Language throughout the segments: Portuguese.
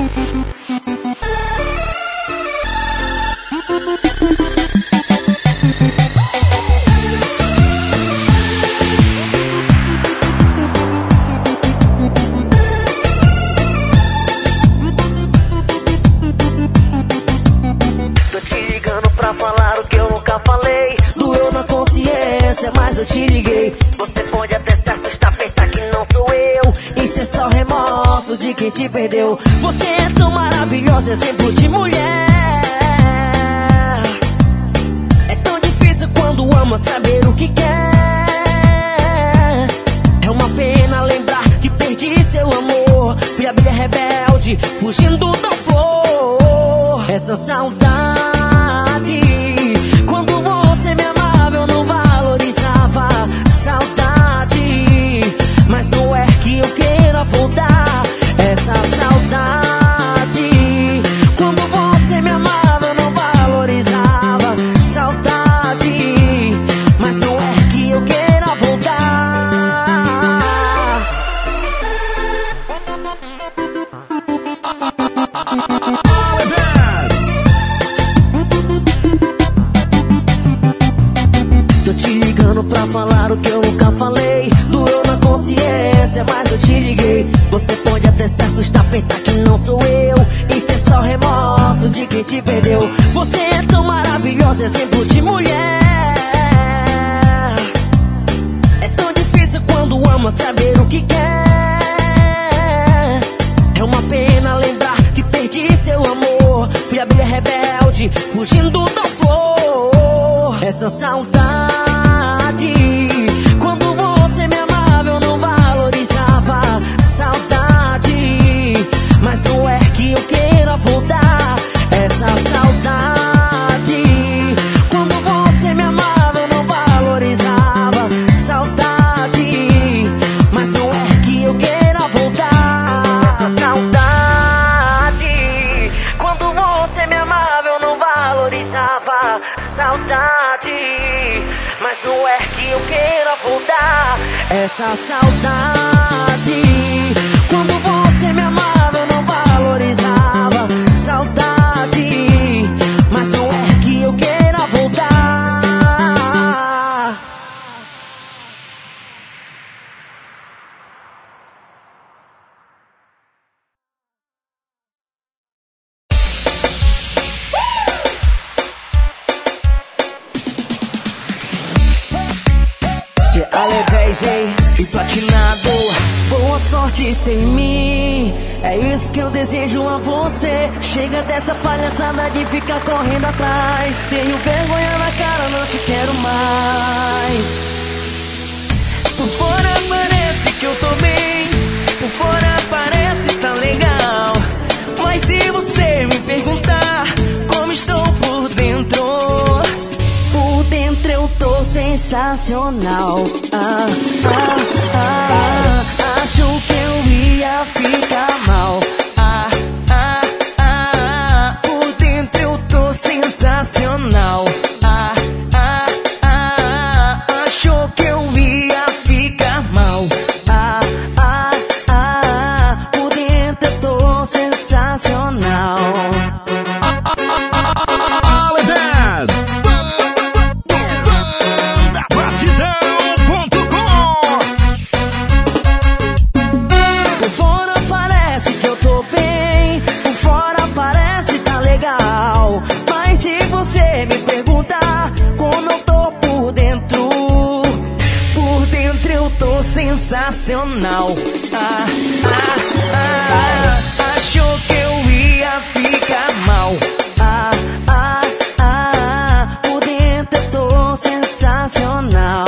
Mas eu te liguei. Você pode até se assustar, pensar que não sou eu. Isso é só remorsos de quem te perdeu. Você é tão maravilhosa, exemplo de mulher. É tão difícil quando ama saber o que quer. É uma pena lembrar que perdi seu amor. Fui abelha rebelde, fugindo da flor. Essa saudade, quando você me amava eu não valorizava. Saudade, mas não é que eu queira voltar. Essa saudade, quando você me amava eu não valorizava. Saudade, mas não é que eu queira voltar. Tô te ligando pra falar o que eu nunca falei. Doeu na consciência, mas eu te liguei. Você pode até se assustar, pensar que não sou eu. Isso é só remorsos de quem te perdeu. Você é tão maravilhosa, exemplo de mulher. É tão difícil quando ama saber o que quer. É uma pena lembrar que perdi seu amor. Fui abelha rebelde, fugindo da flor. Essa saudade, quando você me amava eu não valorizava. Saudade, mas não é que eu queira voltar. Essa saudade, quando você me amava eu não valorizava. Saudade, mas não é que eu queira voltar. Essa saudade, quando você me amava eu não valorizava. Saudade, mas não é que eu queira voltar. Essa saudade, quando você me amava eu não valorizava. Saudade, mas não é que eu queira voltar. Se alevejei e platinado, boa sorte sem mim. É isso que eu desejo a você. Chega dessa palhaçada de ficar correndo atrás. Tenho vergonha na cara, não te quero mais. Por fora parece que eu tô bem, por fora parece tá legal. Mas se você me perguntar como estou por dentro, por dentro eu tô sensacional. Acho que eu ia ficar mal. Por dentro eu tô sensacional. Achou que eu ia ficar mal. Por dentro eu tô sensacional. Por fora parece que eu tô bem, por fora parece tá legal. Mas se você me perguntar como eu tô por dentro eu tô sensacional. Achou que eu ia ficar mal. Por dentro eu tô sensacional.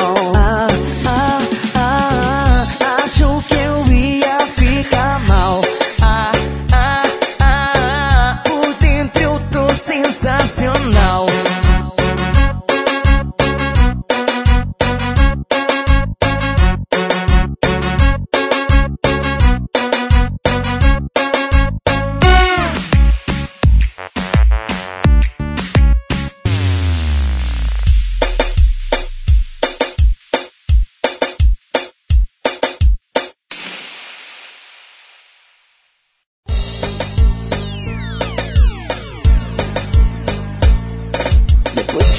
Achou que eu ia ficar mal. Por dentro eu tô sensacional.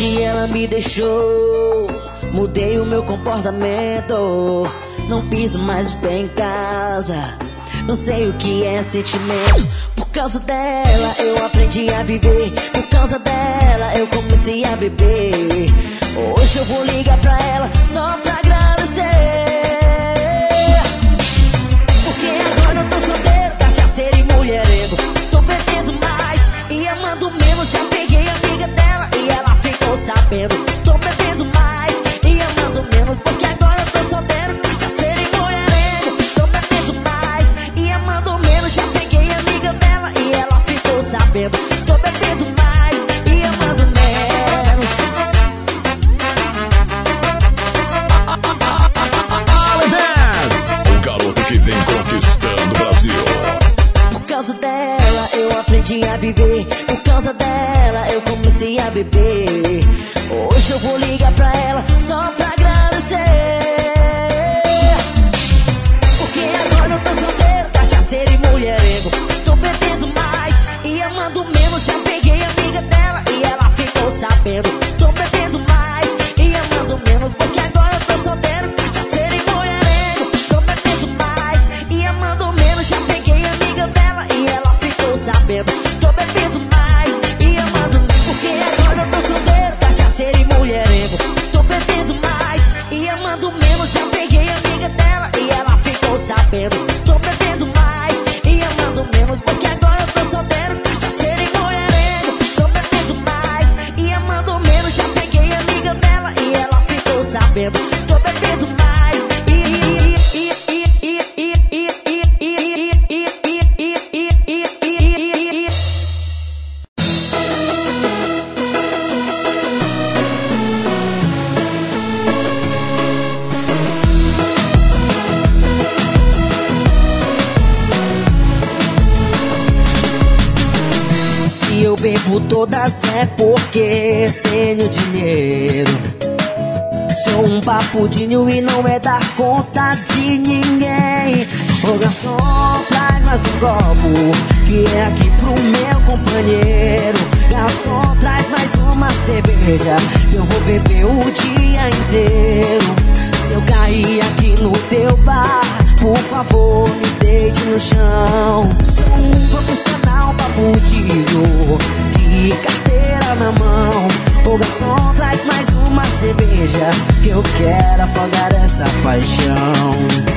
que ela me deixou, mudei o meu comportamento. Não piso mais bem em casa, não sei o que é sentimento. Por causa dela eu aprendi a viver, por causa dela eu comecei a beber. Hoje eu vou ligar pra ela só pra agradecer, porque agora eu tô solteiro, cachaceiro e mulherengo. Tô bebendo mais e amando menos. Já peguei a amiga dela e ela ficou sabendo. Tô bebendo mais e amando menos, porque agora eu tô solteiro, cachaceiro e mulherengo. Tô bebendo mais e amando menos. Já peguei a amiga dela e ela ficou sabendo. Tô bebendo mais e amando menos. O garoto que vem conquistando o Brasil. Por causa dela eu aprendi a viver, por causa dela eu comecei a beber. Hoje eu vou ligar pra ela só pra agradecer, porque agora eu tô solteiro, cachaceiro e mulherengo. Tô bebendo mais e amando menos. Já peguei a amiga dela e ela ficou sabendo. Tô bebendo mais e amando menos, porque agora eu tô solteiro, cachaceiro e mulherengo. Tô bebendo mais e amando menos. Já peguei a amiga dela e ela ficou sabendo. Tô bebendo mais e amando menos, porque agora eu tô solteiro, cachaceiro e mulherengo. Tô bebendo mais e amando menos. Já peguei a amiga dela e ela ficou sabendo. Tô bebendo mais e amando menos, porque agora eu tô solteiro, cachaceiro e mulherengo. Tô bebendo mais e amando menos. Já peguei a amiga dela e ela ficou sabendo. Tô bebendo mais Se eu bebo todas é porque tenho dinheiro. Sou um papudinho e não é dar conta de ninguém. Ô garçom, traz mais um copo, que é aqui pro meu companheiro. Garçom, traz mais uma cerveja, que eu vou beber o dia inteiro. Se eu cair aqui no teu bar, por favor, me deite no chão. Sou um profissional papudinho, de carteira na mão. Ô garçom, traz mais uma cerveja, que eu quero afogar essa paixão.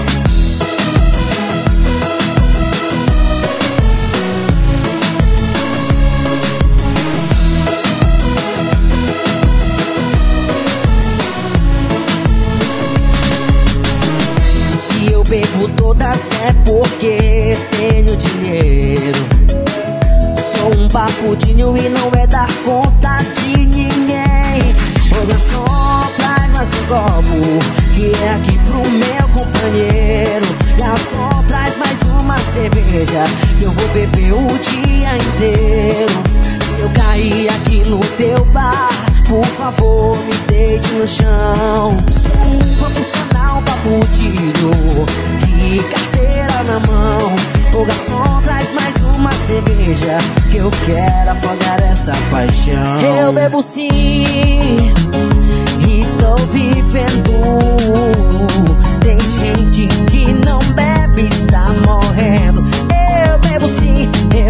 Se eu bebo todas é porque tenho dinheiro. Sou um papudinho e não é dar conta de ninguém. Ô garçom, traz mais um copo, que é aqui pro meu companheiro. Garçom, traz mais uma cerveja, que eu vou beber o dia inteiro. Se eu cair aqui no teu bar, por favor, me deite no chão. Sou um profissional papudinho, de carteira na mão. Ô garçom, traz mais uma cerveja, que eu quero afogar essa paixão. Eu bebo sim, estou vivendo. Tem gente que não bebe, está morrendo. Eu bebo sim,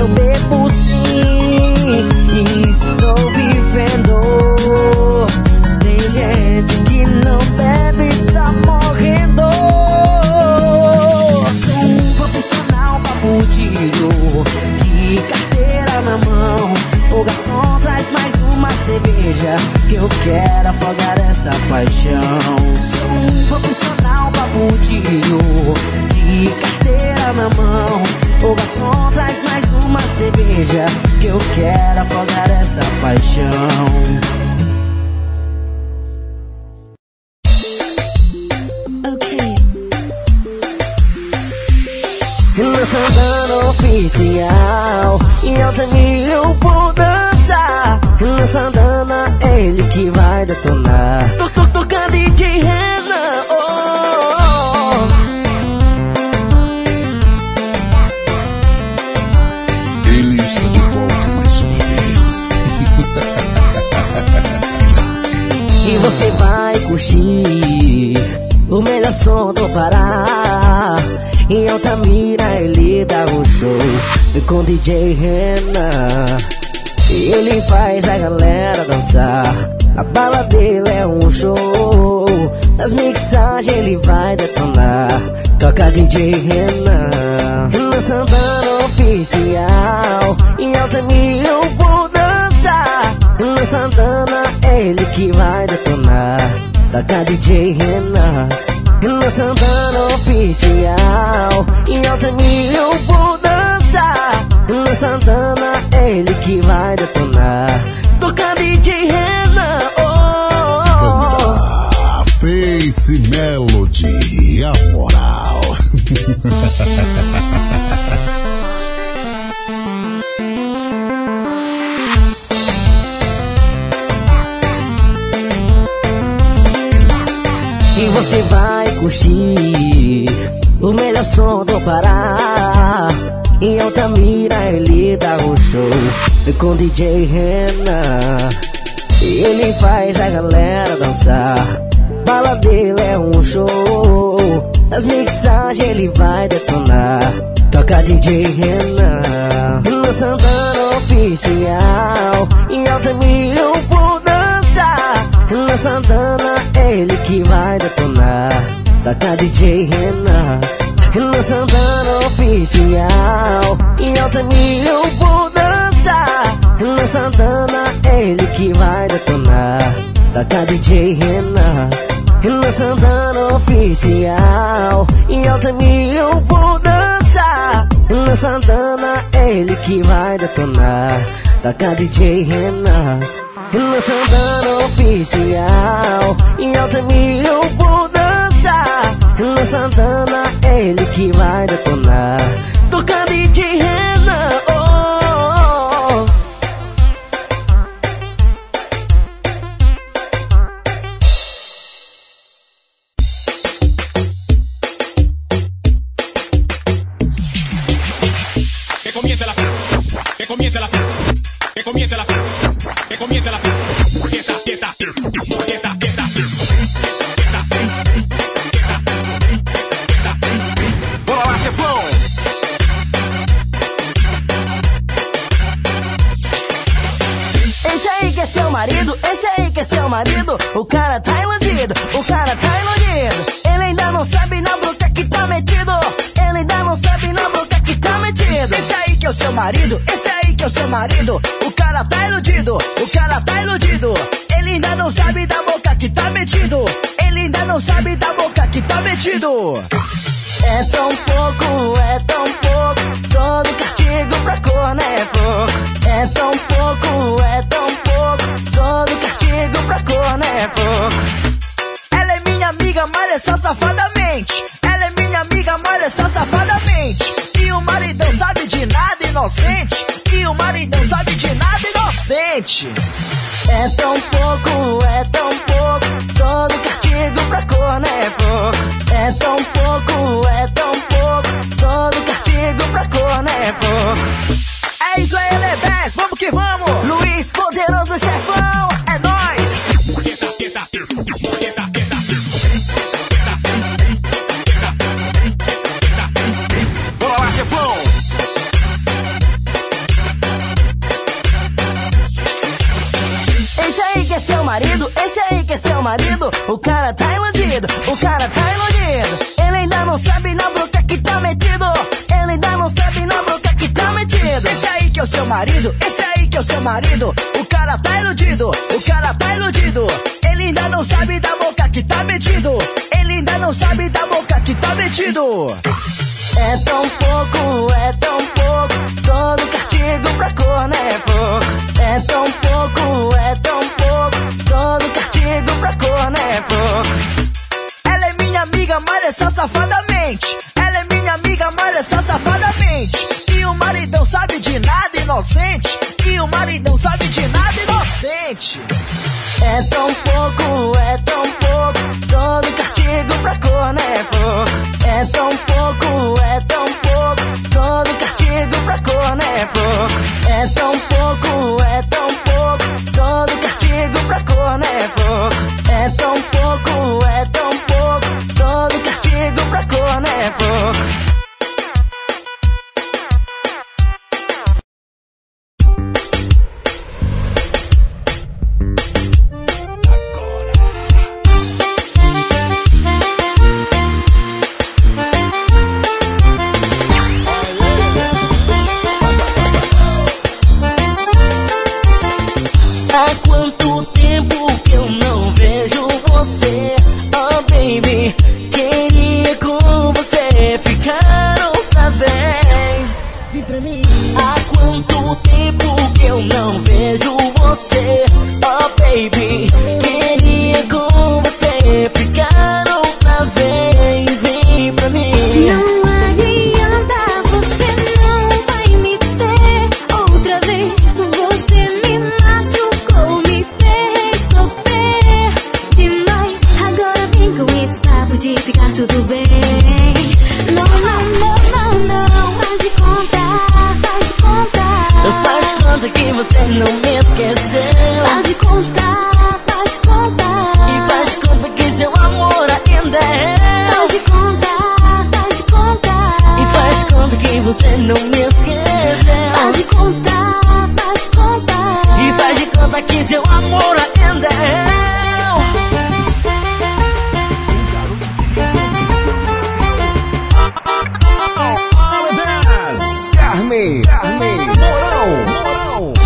estou vivendo. Tem gente que não bebe, está morrendo. Sou um profissional papudinho, de carteira na mão. Ô garçom, traz mais uma cerveja, que eu quero afogar essa paixão. Sou um profissional papudinho, de carteira na mão. Ô garçom, traz mais uma cerveja, que eu quero afogar essa paixão. Santana oficial, em alta nível por dançar. Na Santana é ele que vai detonar. Toca DJ Renan, Ele está de volta mais uma vez. melhor som do Pará. Em Altamira ele dá um show com DJ Renan. Ele faz a galera dançar. A bala dele é um show. Nas mixagens ele vai detonar. Toca DJ Renan. Renan Santana oficial. Em Altamira eu vou dançar. Renan Santana é ele que vai detonar. Toca DJ Renan. Renan Santana oficial. Em Altamira eu vou dançar. Renan Santana é ele que vai detonar. Toca DJ Renan. Face Melody, a moral. E você vai curtir o melhor som do Pará. Em Altamira ele dá um show com DJ Renan. Ele faz a galera dançar. Bala dele é um show. Nas mixagens ele vai detonar. Toca DJ Renan. Renan Santana oficial. Em Altamira eu vou dançar. Renan Santana é ele que vai detonar. Toca DJ Renan. Renan Santana oficial. Em Altamira eu vou dançar. Renan Santana é ele que vai detonar. Toca DJ Renan. Renan Santana oficial. Em Altamira eu vou dançar. Renan Santana é ele que vai detonar. Toca DJ Renan. Renan Santana oficial. Em Altamira eu vou dançar. Renan Santana é ele que vai detonar. Toca DJ Renan. Que comience la fiesta, que comience la fiesta, que comience la fiesta, que comience la fiesta, fiesta, fiesta, fiesta, fiesta, fiesta. Bora lá, chefão! Esse aí que é seu marido, esse aí que é seu marido. O cara tá iludido, o cara tá iludido. Ele ainda não sabe na boca que tá metido. Ele ainda não sabe na boca que tá metido. Esse aí que é o seu marido, esse aí que é o seu marido. O cara tá iludido, o cara tá iludido. Ele ainda não sabe da boca que tá metido. Ele ainda não sabe da boca que tá metido. É tão pouco, todo castigo pra corno é pouco. É tão pouco, todo castigo pra corno é pouco. Ela é minha amiga, mas é só safadamente. Ela é minha amiga, mas é só safadamente. E o maridão sabe de nada, inocente. E o maridão sabe de nada, inocente. É tão pouco, todo castigo pra corno é pouco. É tão pouco, todo castigo pra corno é pouco. É isso aí, Lebes, vamos que vamos. Luiz, poderoso chefão, é nóis. Fiesta, fiesta, fiesta, fiesta. Bora lá, chefão! Esse aí que é seu marido, esse aí que é seu marido. O cara tá iludido, o cara tá iludido. Ele ainda não sabe na boca que tá metido. Ele ainda não sabe na boca que tá metido. Esse aí que é o seu marido, esse aí que é o seu marido. O cara tá iludido, o cara tá iludido. Ele ainda não sabe da boca que tá metido. Ele ainda não sabe da boca que tá metido. É tão pouco, todo castigo pra corno é pouco. É tão pouco, todo castigo pra corno é pouco. Ela é minha amiga, mas é só safadamente. Ela é minha amiga, mas é só safadamente. E o maridão sabe de nada, inocente. E o maridão sabe de nada, inocente. É tão pouco, todo castigo pra corno é pouco. É tão pouco, todo castigo pra corno é pouco. É tão pouco, todo castigo pra corno é pouco. É tão pouco, todo Há quanto tempo que eu não vejo você, oh baby. Queria com você ficar outra vez. Vem pra mim. Não adianta, você não vai me ter outra vez. Você me machucou, me fez sofrer demais. Agora vem com esse papo de ficar tudo bem. Não, não, não, não, não. Faz de conta, faz de conta. Faz conta que você não me esqueceu. Faz de conta, faz de conta. E faz conta que seu amor ainda é. Faz de conta, faz de conta. E faz conta que você não me esqueceu. Faz de conta, faz de conta. E faz de conta que seu amor ainda é. Carmen Mourão.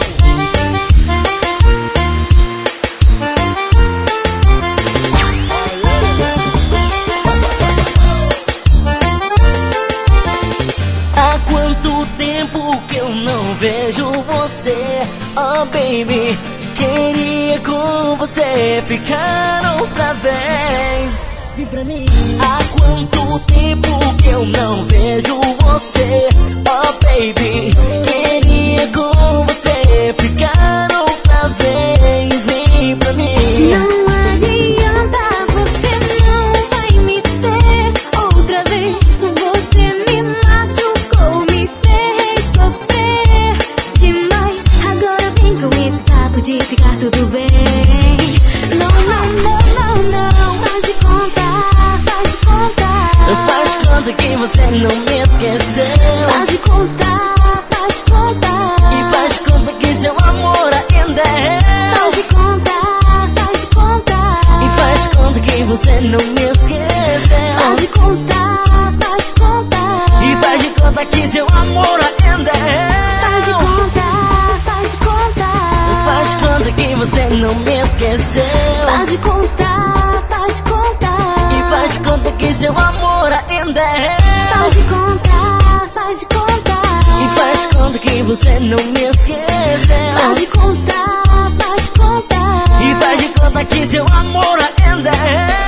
Há quanto tempo que eu não vejo você, oh baby. Queria com você ficar outra vez. Vem pra mim. Há quanto tempo que eu não vejo você, oh baby. Queria com você ficar outra vez. Vem pra mim. Não adianta, você não vai me ter outra vez. Você me machucou, me fez sofrer demais. Agora vem com esse papo de ficar tudo bem. Não, não, não, não, não. Faz de conta, faz de conta. Faz conta que você não me esqueceu. Faz de conta, faz de conta. E faz conta que seu amor ainda é. Faz de conta, faz de conta. E faz conta que você não me esqueceu. Faz de conta, faz de conta. E faz de conta que seu amor ainda é. Faz de conta, faz de conta. Faz conta que você não me esqueceu. Faz de conta, faz de conta. E faz conta que seu amor ainda é. Faz de conta, faz de conta. E faz conta que você não me esqueceu. Faz de conta, faz de conta. E faz de conta que seu amor ainda é.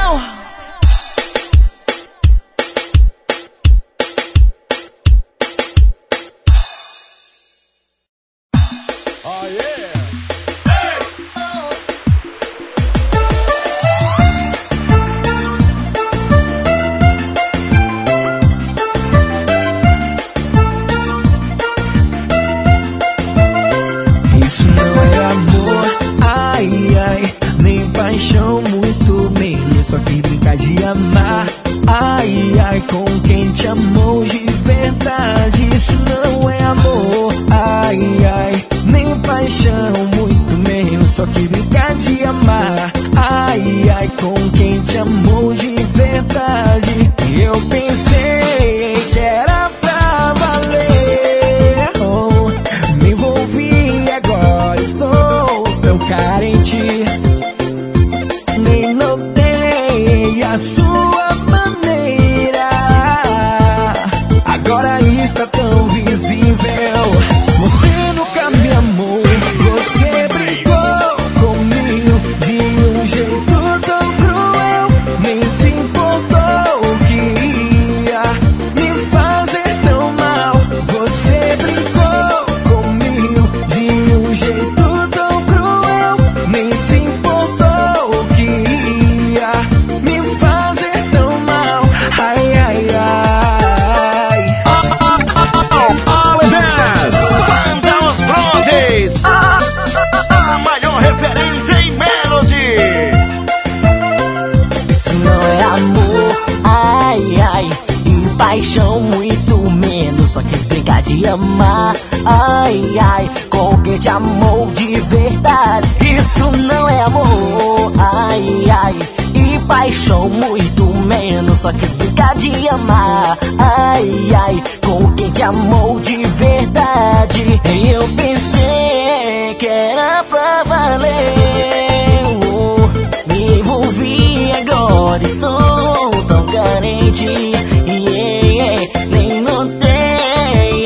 Isso não é amor, ai, ai, nem paixão, muito menos. Só que brincar de amar, ai, ai, com quem te amou de verdade. Isso não é amor, ai, ai, nem paixão, muito menos. Só que brincar de amar, ai, ai, com quem te amou de verdade. E eu pensei que era pra valer, oh, me envolvi, agora estou tão carente. Nem notei a sua maneira, agora está tão visível. Você nunca me amou, você brincou comigo de um jeito tão cruel. Nem se importou que ia me fazer tão mal. Você brincou comigo de um jeito tão cruel. Nem se importou que ia me fazer tão mal. Ai, ai, ai. Banda Os Brondes, a maior referência em Melody. Isso não é amor, ai, ai, e paixão, muito menos. Só quis brincar de amar, ai, ai, com quem te amou de verdade. Isso não é amor, ai, ai, e paixão, muito menos. Só quis brincar de amar, ai, ai, com quem te amou de verdade. E eu pensei que era pra valer, oh, me envolvi, agora estou tão carente. Nem notei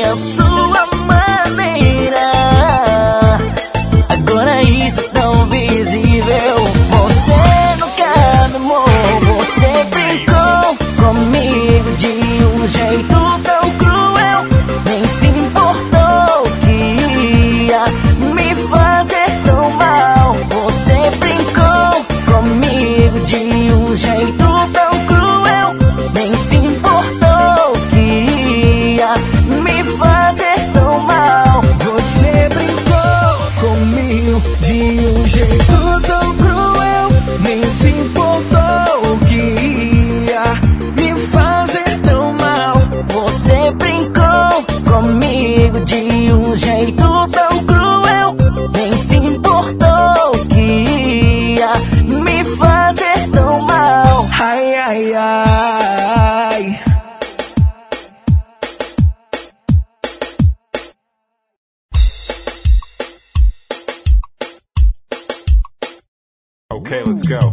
Okay, let's go.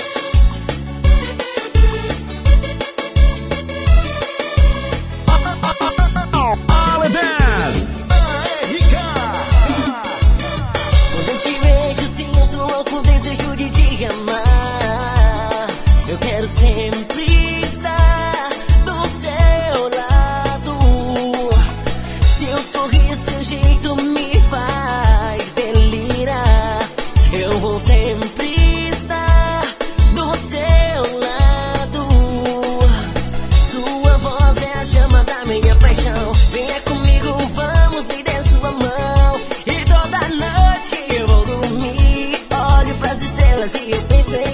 All in dance. Quando eu te vejo, sinto louco desejo de te amar. Eu quero sempre estar do seu lado. Seu sorriso, seu jeito me faz delirar. Eu vou sempre estar do seu lado. Sua voz é a chama da minha paixão. Venha comigo, vamos, me dê sua mão. E toda noite que eu vou dormir, olho pras estrelas e eu penso em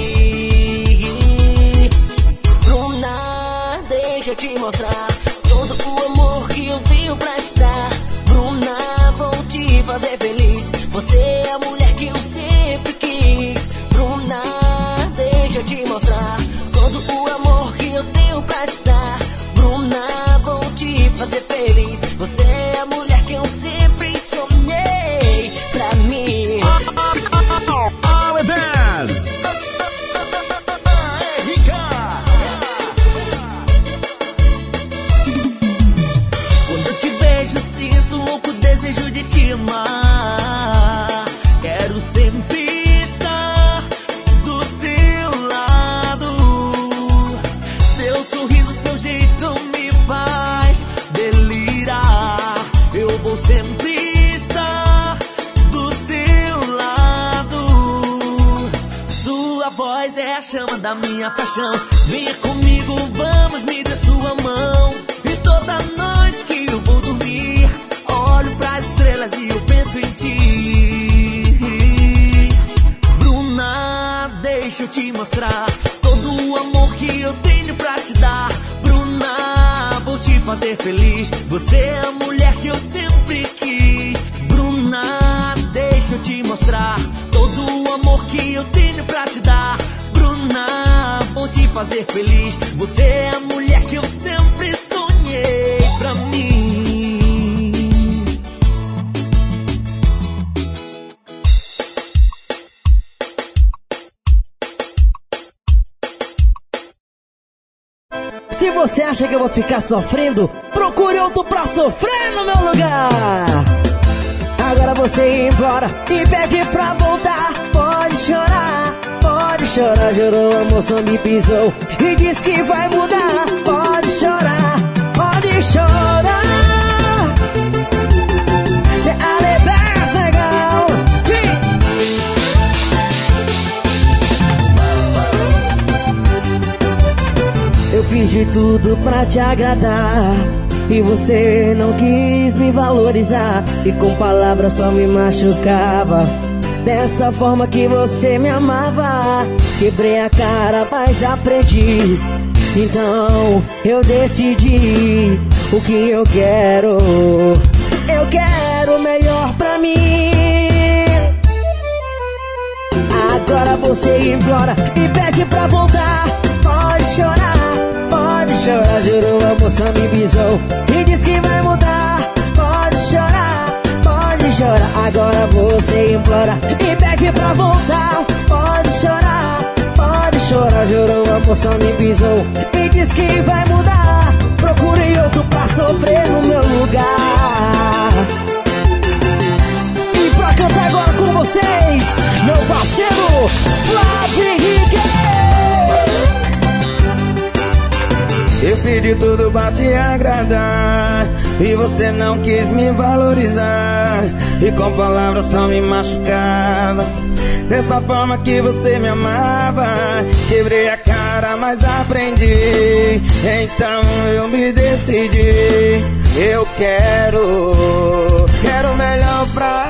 ti. Bruna, deixa eu te mostrar todo o amor que eu tenho pra te dar. Bruna, vou te fazer feliz. Você é a mulher que eu sempre quis. Bruna, deixa eu te mostrar todo o amor que eu tenho pra te dar. Bruna, vou te fazer feliz. Você é a mulher que eu sempre sonhei pra mim. All in dance. Quando eu te vejo, sinto um louco desejo de te amar. Quero sempre estar do teu lado. Seu sorriso, seu jeito me faz delirar. Eu vou sempre estar do teu lado. Sua voz é a chama da minha paixão. Venha comigo, vamos, me dê sua mão. E toda noite que eu vou dormir, olho pras estrelas e eu penso em ti. Bruna, deixa eu te mostrar todo o amor que eu tenho pra te dar. Bruna, vou te fazer feliz. Você é a mulher que eu sempre quis. Bruna, deixa eu te mostrar todo o amor que eu tenho pra te dar. Bruna, vou te fazer feliz. Você é a mulher que eu sempre sonhei pra mim. Se você acha que eu vou ficar sofrendo, procure outro pra sofrer no meu lugar. Agora você implora e pede pra voltar. Pode chorar, jurou, amor, só me pisou e diz que vai mudar. Pode chorar, cê alebes legal. Eu fiz de tudo pra te agradar e você não quis me valorizar, e com palavras só me machucava. Dessa forma que você me amava, quebrei a cara, mas aprendi. Então eu decidi o que eu quero. Eu quero o melhor pra mim. Agora você implora e pede pra voltar. Pode chorar, jurou, amor, só me bisou e diz que vai mudar. Pode chorar, agora você implora e pede pra voltar. Pode chorar, jurou, amor, só me bisou e diz que vai mudar. Procure outro pra sofrer no meu lugar. E pra cantar agora com vocês, meu parceiro Flávio Henrique. Eu pedi tudo pra te agradar e você não quis me valorizar, e com palavras só me machucava. Dessa forma que você me amava, quebrei a cara, mas aprendi. Então eu me decidi. Eu quero o melhor pra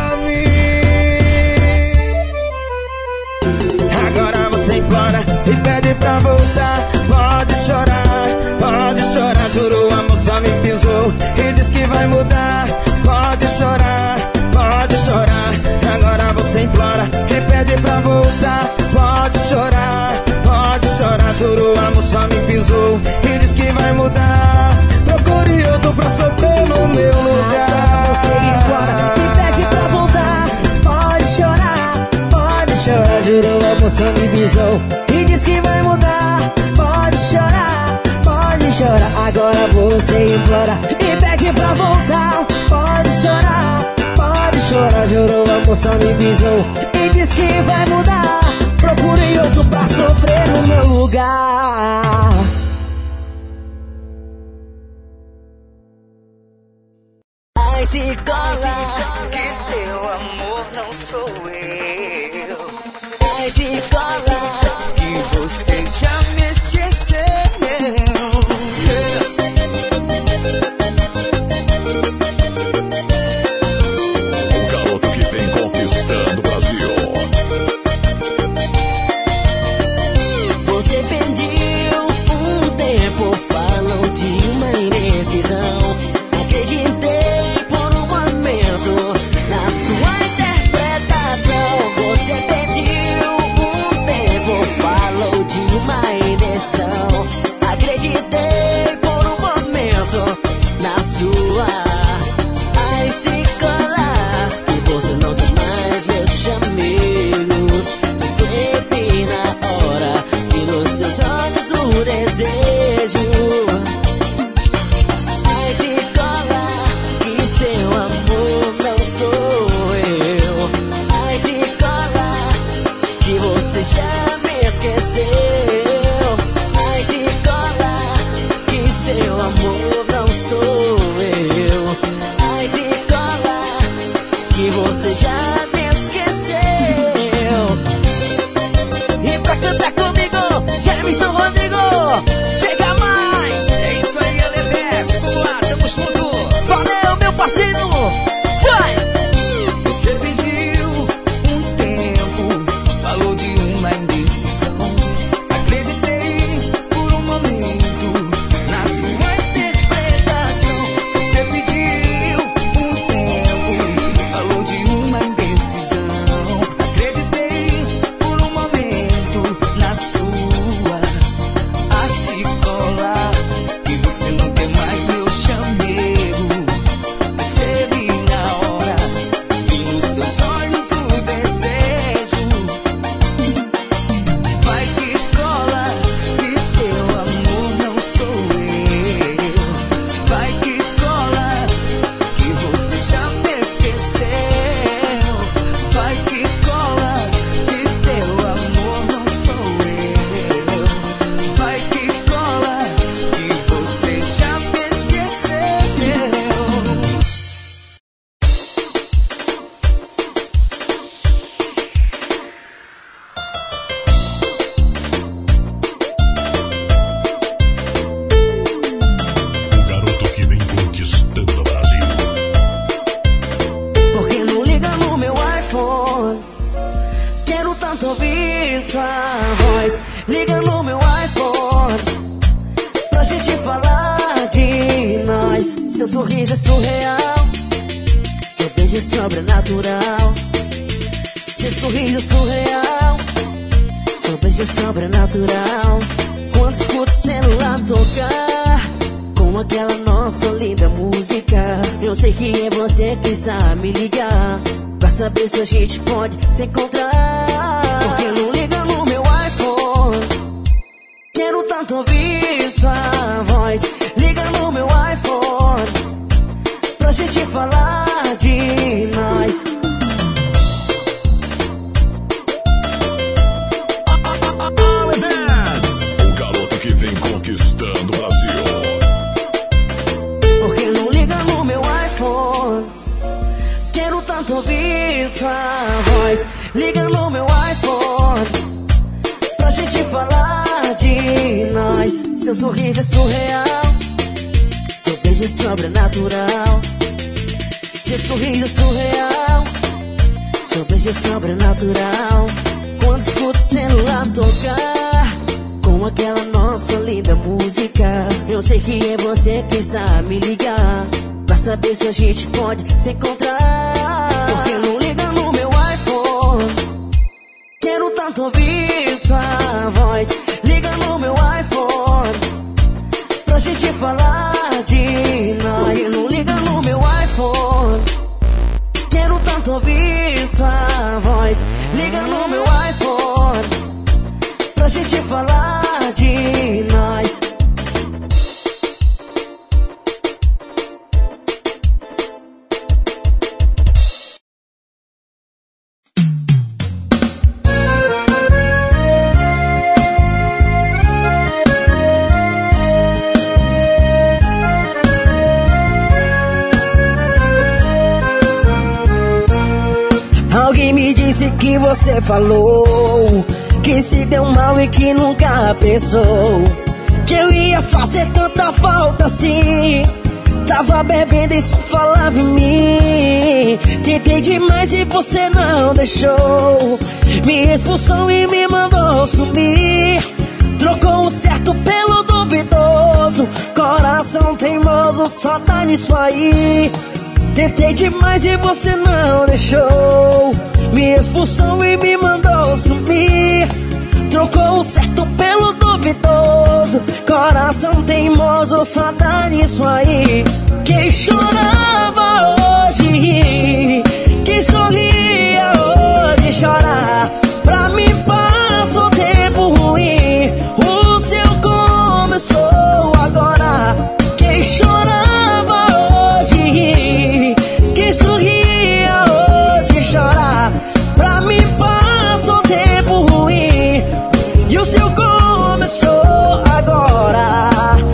mim. Agora você implora e pede pra voltar. Pode chorar, juro, o amor só me pisou e diz que vai mudar. Pode chorar, agora você implora e pede pra voltar. Pode chorar, juro, o amor só me pisou e diz que vai mudar. Procure outro pra sofrer no meu lugar. Você implora e pede pra voltar. Pode chorar, juro, emoção me visou e diz que vai mudar. Pode chorar, agora você implora e pede pra voltar. Pode chorar, jurou, a emoção me visou e diz que vai mudar. Procure outro pra sofrer no meu lugar. Ai, se cola, que teu amor não sou eu. Ai, se cola, que você já me esqueceu. O garoto que vem conquistando o Brasil. Você perdeu um tempo, falou de uma indecisão. Acreditei por um momento na sua interpretação. Você perdeu um tempo, falou de uma indecisão. Acreditei por um momento na sua. Ai, se colar, e você não tem mais meus chamegos. Percebi na hora e nos seus olhos o desejo. Ai, se colar, que seu amor não sou eu. Ai, se colar, que você já me esqueceu. Ai, se colar, que seu amor não sou eu. Ai, se colar, que você já me esqueceu. E pra cantar comigo, Jameson Rodrigo, chega mais. É isso aí, LBS, vamos lá, tamo junto. Valeu, meu parceiro. Vai! Você pediu um tempo, falou de uma indecisão. Acreditei por um momento na sua interpretação. Você pediu um tempo, falou de uma indecisão. Acreditei por um momento na sua. A se colar, que você não tem mais meu chamego. Percebi na hora, vi nos seus olhos o desejo. Vai que cola, que teu amor não sou eu. Vai que cola, que você já me esqueceu. Vai que cola, que teu amor não sou eu. Vai que cola, que você já me esqueceu. O garoto que vem conquistando o Brasil. Por que não liga no meu iPhone? Quero tanto ouvir sua voz. Liga no meu iPhone pra gente falar de nós. Seu sorriso é surreal, seu beijo é sobrenatural. Seu sorriso é surreal, seu beijo é sobrenatural. Quando escuto o celular tocar com aquela nossa linda música, eu sei que é você que está a me ligar pra saber se a gente pode se encontrar. Por que não liga no meu iPhone? Quero tanto ouvir sua voz. Liga no meu iPhone pra gente falar de nós. O garoto que vem conquistando o Brasil. Por que não liga no meu iPhone? Quero tanto ouvir sua voz. Liga no meu iPhone pra gente falar de nós. Seu sorriso é surreal, seu beijo é sobrenatural. Seu sorriso é surreal, seu beijo é sobrenatural. Quando escuto o celular tocar com aquela nossa linda música, eu sei que é você que está a me ligar pra saber se a gente pode se encontrar. Por que não liga no meu iPhone? Quero tanto ouvir sua voz. Liga no meu iPhone pra gente falar de nós. Por que não liga no meu iPhone? Quero tanto ouvir sua voz. Liga no meu iPhone pra gente falar de nós. Alguém me disse que você falou que se deu mal e que nunca pensou que eu ia fazer tanta falta assim. Tava bebendo e só falava em mim. Tentei demais e você não deixou. Me expulsou e me mandou sumir. Trocou o certo pelo duvidoso. Coração teimoso só tá nisso aí. Tentei demais e você não deixou. Me expulsou e me mandou sumir. Trocou o certo pelo duvidoso. Coração teimoso só dá nisso aí. Quem chorava hoje, quem sorria hoje chora. Pra mim passa o tempo ruim. O seu começou agora. Quem chorava hoje, quem sorria hoje chora. Pra mim passa o tempo ruim e o seu começou agora.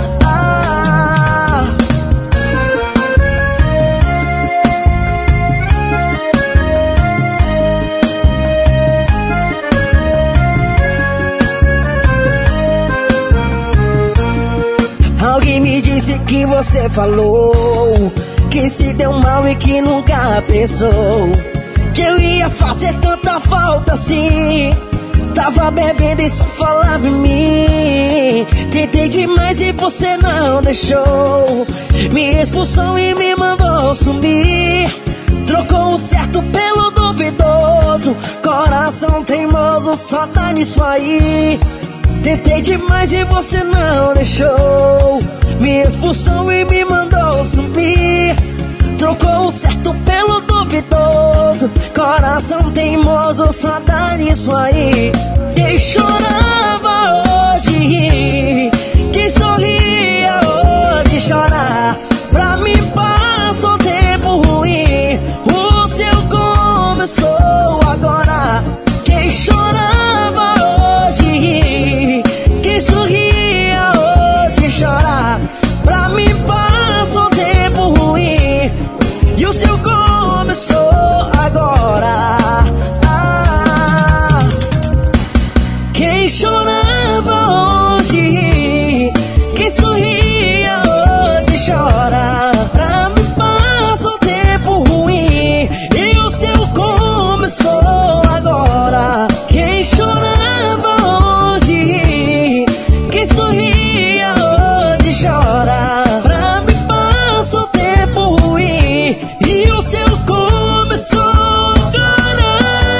Alguém me disse que você falou que se deu mal e que nunca pensou que eu ia fazer tanta falta assim. Tava bebendo e só falava em mim. Tentei demais e você não deixou. Me expulsou e me mandou sumir. Trocou o certo pelo duvidoso. Coração teimoso só tá nisso aí. Tentei demais e você não deixou. Me expulsou e me mandou sumir. Trocou o certo pelo duvidoso. Coração teimoso só dá nisso aí. Quem chorava hoje, quem sorria hoje chora. Pra mim passa o tempo ruim. O seu começou agora. Quem chorava hoje, quem sorria hoje chora. Pra mim passa o tempo ruim e o seu começou agora. Quem chorava hoje, quem sorria hoje chora. Pra mim passa o tempo ruim e o seu começou agora. Quem chorava hoje, quem sorria hoje chora. Pra mim passa o tempo ruim e o seu começou agora.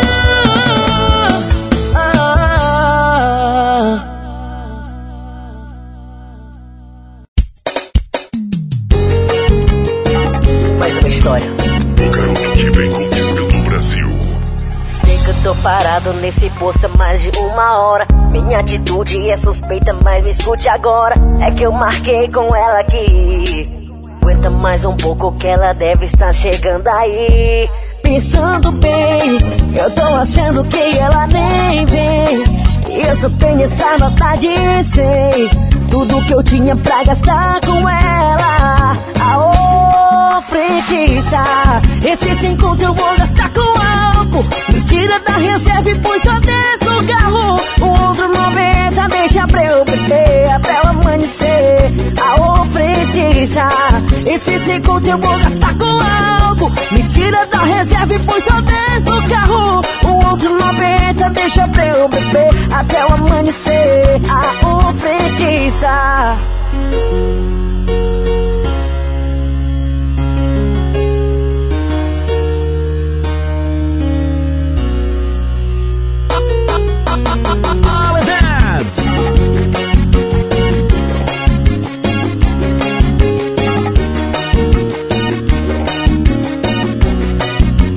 Mais uma história. O garoto que vem conquistando o Brasil. Sei que eu tô parado nesse posto há mais de uma hora. Minha atitude é suspeita, mas me escute agora. É que eu marquei com ela aqui. Aguenta mais um pouco que ela deve estar chegando aí. Pensando bem, eu tô achando que ela nem vem. E eu só tenho essa nota de 100. Tudo que eu tinha pra gastar com ela. Aô, frentista, esse 5 eu vou gastar com álcool. Me tira da reserva e põe só 10 no carro. O outro 90 deixa pra eu beber até o amanhecer. Aô, frentista, esse 5 eu vou gastar com álcool. Me tira da reserva e põe só 10 no carro. O outro 90 deixa pra eu beber até o amanhecer. Aô, frentista.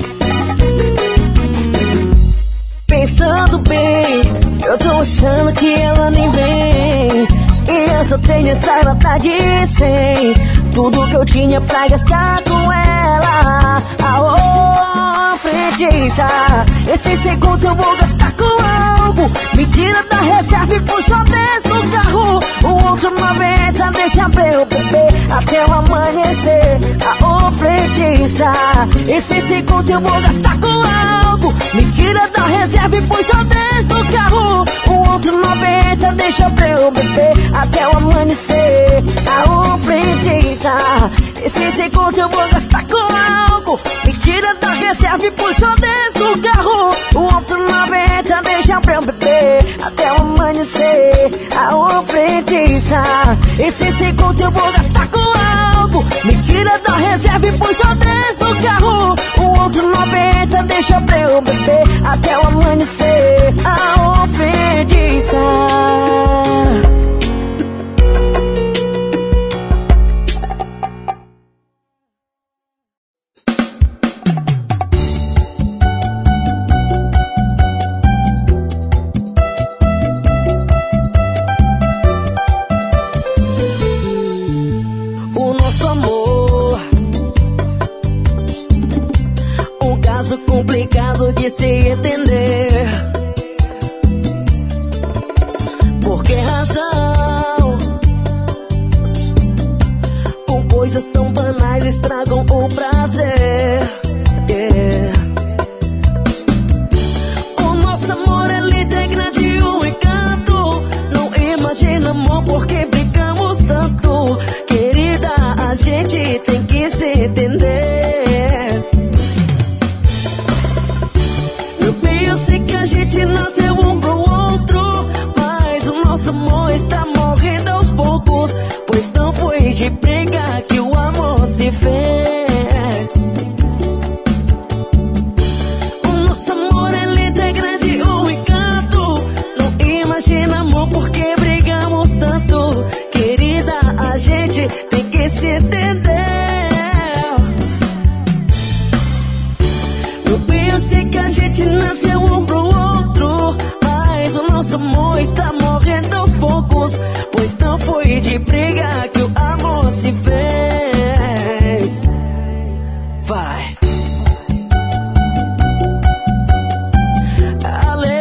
Pensando bem, eu tô achando que nessa nota de 100. Tudo que eu tinha pra gastar com ela. Aô, feitiça, esse segundo eu vou gastar com algo. Me tira da reserva e puxa dentro do carro. O outro 90 deixa pra eu beber até o amanhecer. Aô, feitiça, esse segundo eu vou gastar com algo. Me tira da reserva e puxa dentro do carro. O outro 90 deixa pra eu beber até o amanhecer. Aô, feitiça, esse segundo eu vou gastar com algo. Me tira da reserva e puxa dentro do carro. O outro 90 deixa pra eu beber até o amanhecer. Aô, feitiça, esse segundo eu vou gastar com algo. Me tira da reserva e puxa dentro do carro. O outro 90 deixa pra eu beber até o amanhecer. Aô, feitiça. Complicado de se entender. Por que razão? Com coisas tão banais estragam o prazer. O nosso amor é lindo, é grande, um encanto. Não imagina, amor, por que brigamos tanto. Querida, a gente tem que se entender. Eu sei que a gente nasceu um pro outro, mas o nosso amor está morrendo aos poucos. Pois não foi de briga que o amor se fez. O nosso amor é lindo, é grande, um encanto. Não imagina, amor, por que brigamos tanto. Querida, a gente tem que se entender. Eu sei que a gente nasceu um pro outro, mas o nosso amor está morrendo aos poucos. Pois não foi de briga que o amor se fez. Vai. Ale.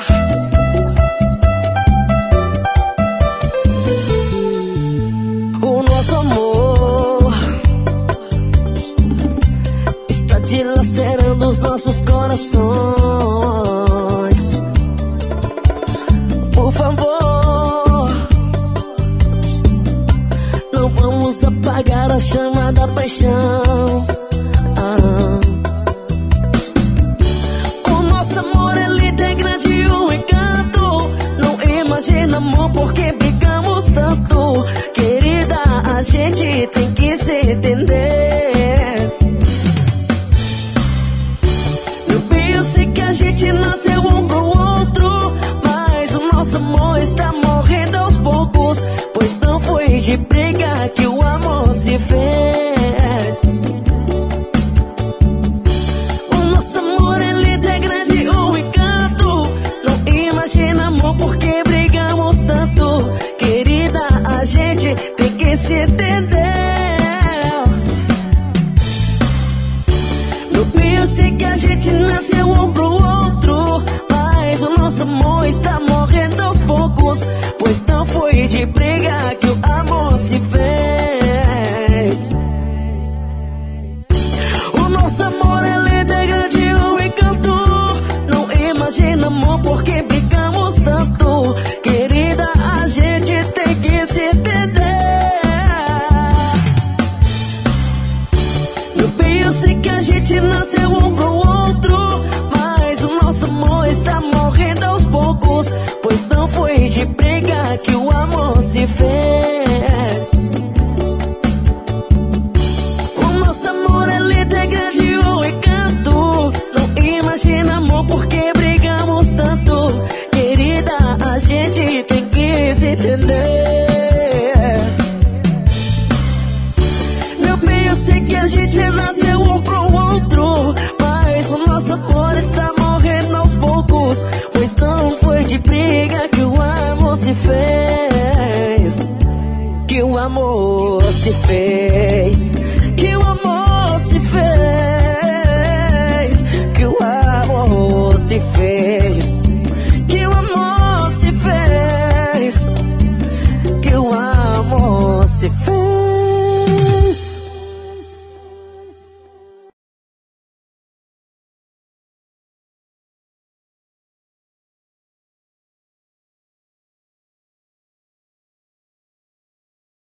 O nosso amor está dilacerando os nossos corações. Por favor, não vamos apagar a chama da paixão. O nosso amor é lindo, é grande, um encanto. Não imagina, amor, por que brigamos tanto. Querida, a gente tem que se entender. Eu sei que a gente nasceu um pro outro, mas o nosso amor está morrendo aos poucos. Pois não foi de briga que o amor se fez. O nosso amor é lindo, é grande, um encanto. Não imagina, amor, por que brigamos tanto. Querida, a gente tem que se entender. Eu sei que a gente nasceu um pro outro, mas o nosso amor está morrendo aos poucos. Pois não foi de briga que o amor se fez. O nosso amor é lindo, é grande, um encanto. Não imagina, amor, por que brigamos tanto. Querida, a gente tem que se entender. Eu sei que a gente nasceu um pro outro, mas o nosso amor está morrendo aos poucos. Pois não foi de briga que o amor se fez. O nosso amor é lindo, é grande, um encanto. Não imagina, amor, por que brigamos tanto. Querida, a gente tem que se entender. Eu sei que a gente nasceu um pro outro, mas o nosso amor está morrendo aos poucos. Pois não foi de briga que o amor se fez. se fez, que o amor se fez, que o amor se fez, que o amor se fez, que o amor se fez.